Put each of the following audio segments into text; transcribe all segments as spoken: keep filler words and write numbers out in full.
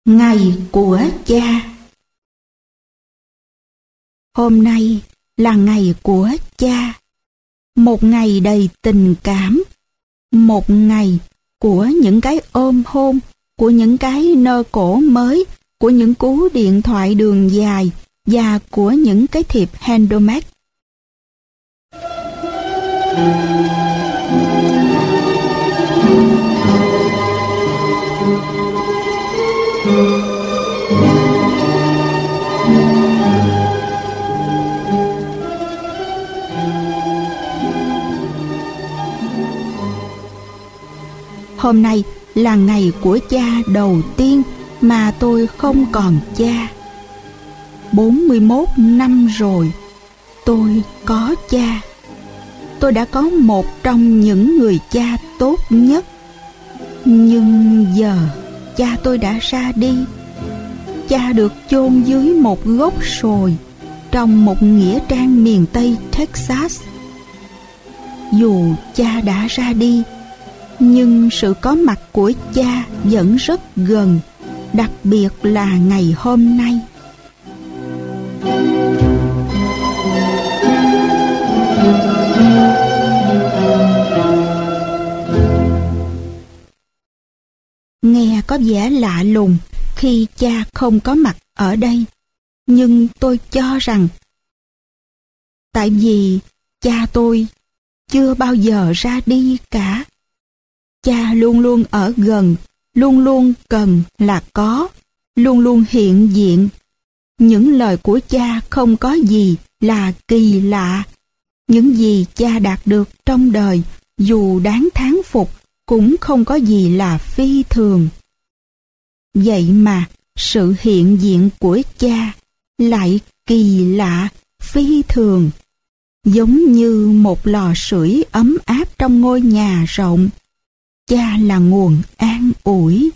Ngày của cha. Hôm nay là ngày của cha, một ngày đầy tình cảm, một ngày của những cái ôm hôn, của những cái nơ cổ mới, của những cú điện thoại đường dài và của những cái thiệp handmade. Hôm nay là ngày của cha đầu tiên mà tôi không còn cha. bốn mươi mốt năm rồi, tôi có cha. Tôi đã có một trong những người cha tốt nhất. Nhưng giờ cha tôi đã ra đi. Cha được chôn dưới một gốc sồi trong một nghĩa trang miền Tây Texas. Dù cha đã ra đi, nhưng sự có mặt của cha vẫn rất gần, đặc biệt là ngày hôm nay. Nghe có vẻ lạ lùng khi cha không có mặt ở đây, nhưng tôi cho rằng tại vì cha tôi chưa bao giờ ra đi cả. Cha luôn luôn ở gần, luôn luôn cần là có, luôn luôn hiện diện. Những lời của cha không có gì là kỳ lạ. Những gì cha đạt được trong đời, dù đáng thán phục, cũng không có gì là phi thường. Vậy mà sự hiện diện của cha lại kỳ lạ, phi thường, giống như một lò sưởi ấm áp trong ngôi nhà rộng. Cha là nguồn an ủi.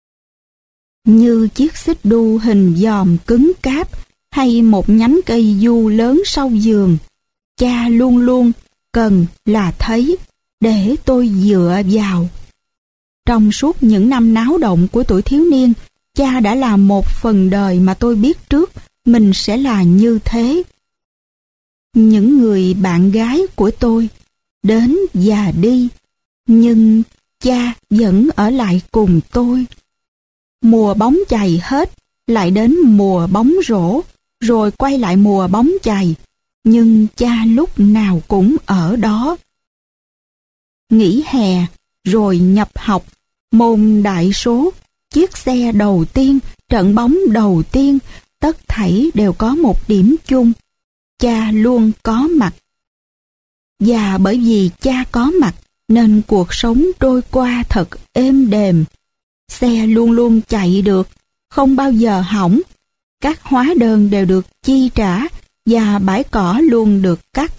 Như chiếc xích đu hình giòm cứng cáp hay một nhánh cây du lớn sau giường, cha luôn luôn cần là thấy để tôi dựa vào. Trong suốt những năm náo động của tuổi thiếu niên, cha đã là một phần đời mà tôi biết trước mình sẽ là như thế. Những người bạn gái của tôi đến và đi, nhưng cha vẫn ở lại cùng tôi. Mùa bóng chày hết, lại đến mùa bóng rổ, rồi quay lại mùa bóng chày, nhưng cha lúc nào cũng ở đó. Nghỉ hè, rồi nhập học, môn đại số, chiếc xe đầu tiên, trận bóng đầu tiên, tất thảy đều có một điểm chung: cha luôn có mặt. Và bởi vì cha có mặt, nên cuộc sống trôi qua thật êm đềm. Xe luôn luôn chạy được, không bao giờ hỏng. Các hóa đơn đều được chi trả và bãi cỏ luôn được cắt.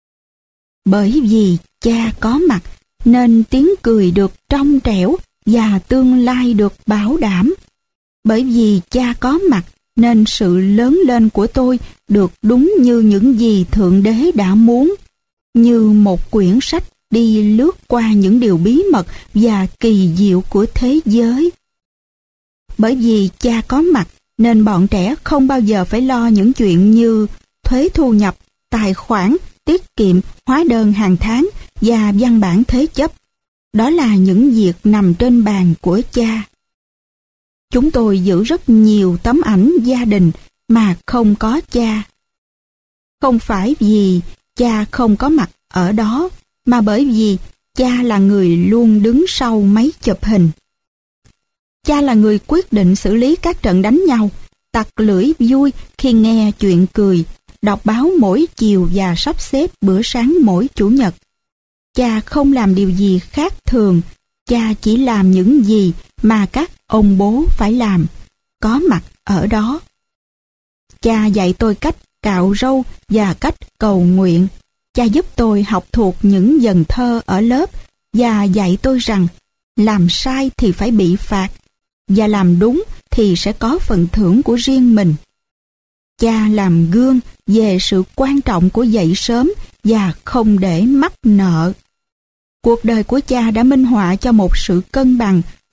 Bởi vì cha có mặt, nên tiếng cười được trong trẻo và tương lai được bảo đảm. Bởi vì cha có mặt, nên sự lớn lên của tôi được đúng như những gì Thượng Đế đã muốn, như một quyển sách đi lướt qua những điều bí mật và kỳ diệu của thế giới. Bởi vì cha có mặt, nên bọn trẻ không bao giờ phải lo những chuyện như thuế thu nhập, tài khoản, tiết kiệm, hóa đơn hàng tháng và văn bản thế chấp. Đó là những việc nằm trên bàn của cha. Chúng tôi giữ rất nhiều tấm ảnh gia đình mà không có cha. Không phải vì cha không có mặt ở đó, mà bởi vì cha là người luôn đứng sau máy chụp hình. Cha là người quyết định xử lý các trận đánh nhau, tặc lưỡi vui khi nghe chuyện cười, đọc báo mỗi chiều và sắp xếp bữa sáng mỗi chủ nhật. Cha không làm điều gì khác thường, cha chỉ làm những gì mà các ông bố phải làm, có mặt ở đó. Cha dạy tôi cách cạo râu và cách cầu nguyện. Cha giúp tôi học thuộc những vần thơ ở lớp và dạy tôi rằng làm sai thì phải bị phạt, và làm đúng thì sẽ có phần thưởng của riêng mình. Cha làm gương về sự quan trọng của dậy sớm và không để mắc nợ. Cuộc đời của cha đã minh họa cho một sự cân bằng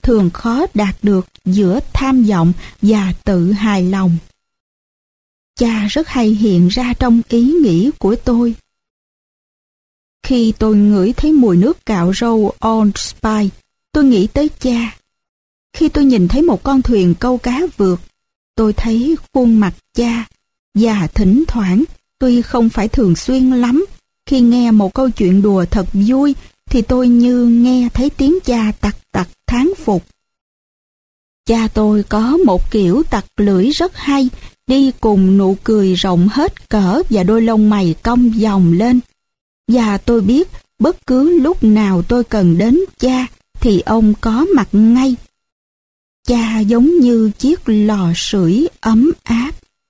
thường khó đạt được giữa tham vọng và tự hài lòng. Cha rất hay hiện ra trong ý nghĩ của tôi. Khi tôi ngửi thấy mùi nước cạo râu Old Spice, tôi nghĩ tới cha. Khi tôi nhìn thấy một con thuyền câu cá vượt, tôi thấy khuôn mặt cha. Và thỉnh thoảng, tuy không phải thường xuyên lắm, khi nghe một câu chuyện đùa thật vui, thì tôi như nghe thấy tiếng cha tặc tặc thán phục. Cha tôi có một kiểu tặc lưỡi rất hay, đi cùng nụ cười rộng hết cỡ và đôi lông mày cong vòng lên. Và tôi biết bất cứ lúc nào tôi cần đến cha thì ông có mặt ngay. Cha giống như chiếc lò sưởi ấm áp.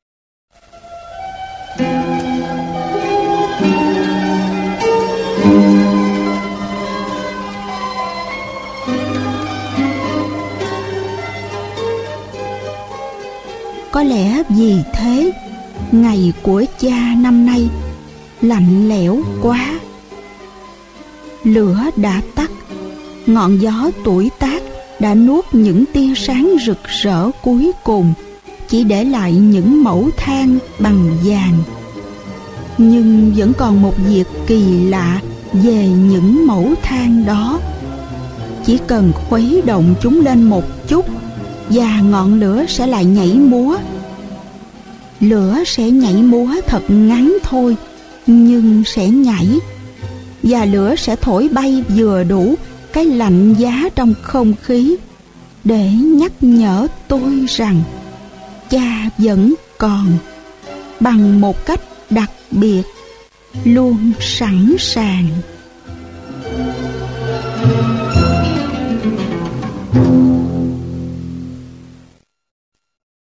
Có lẽ vì thế, ngày của cha năm nay lạnh lẽo quá. Lửa đã tắt, ngọn gió tuổi tác đã nuốt những tia sáng rực rỡ cuối cùng, chỉ để lại những mẩu than bằng vàng. Nhưng vẫn còn một việc kỳ lạ về những mẩu than đó. Chỉ cần khuấy động chúng lên một chút và ngọn lửa sẽ lại nhảy múa. Lửa sẽ nhảy múa thật ngắn thôi, nhưng sẽ nhảy. Và lửa sẽ thổi bay vừa đủ cái lạnh giá trong không khí để nhắc nhở tôi rằng cha vẫn còn, bằng một cách đặc biệt, luôn sẵn sàng.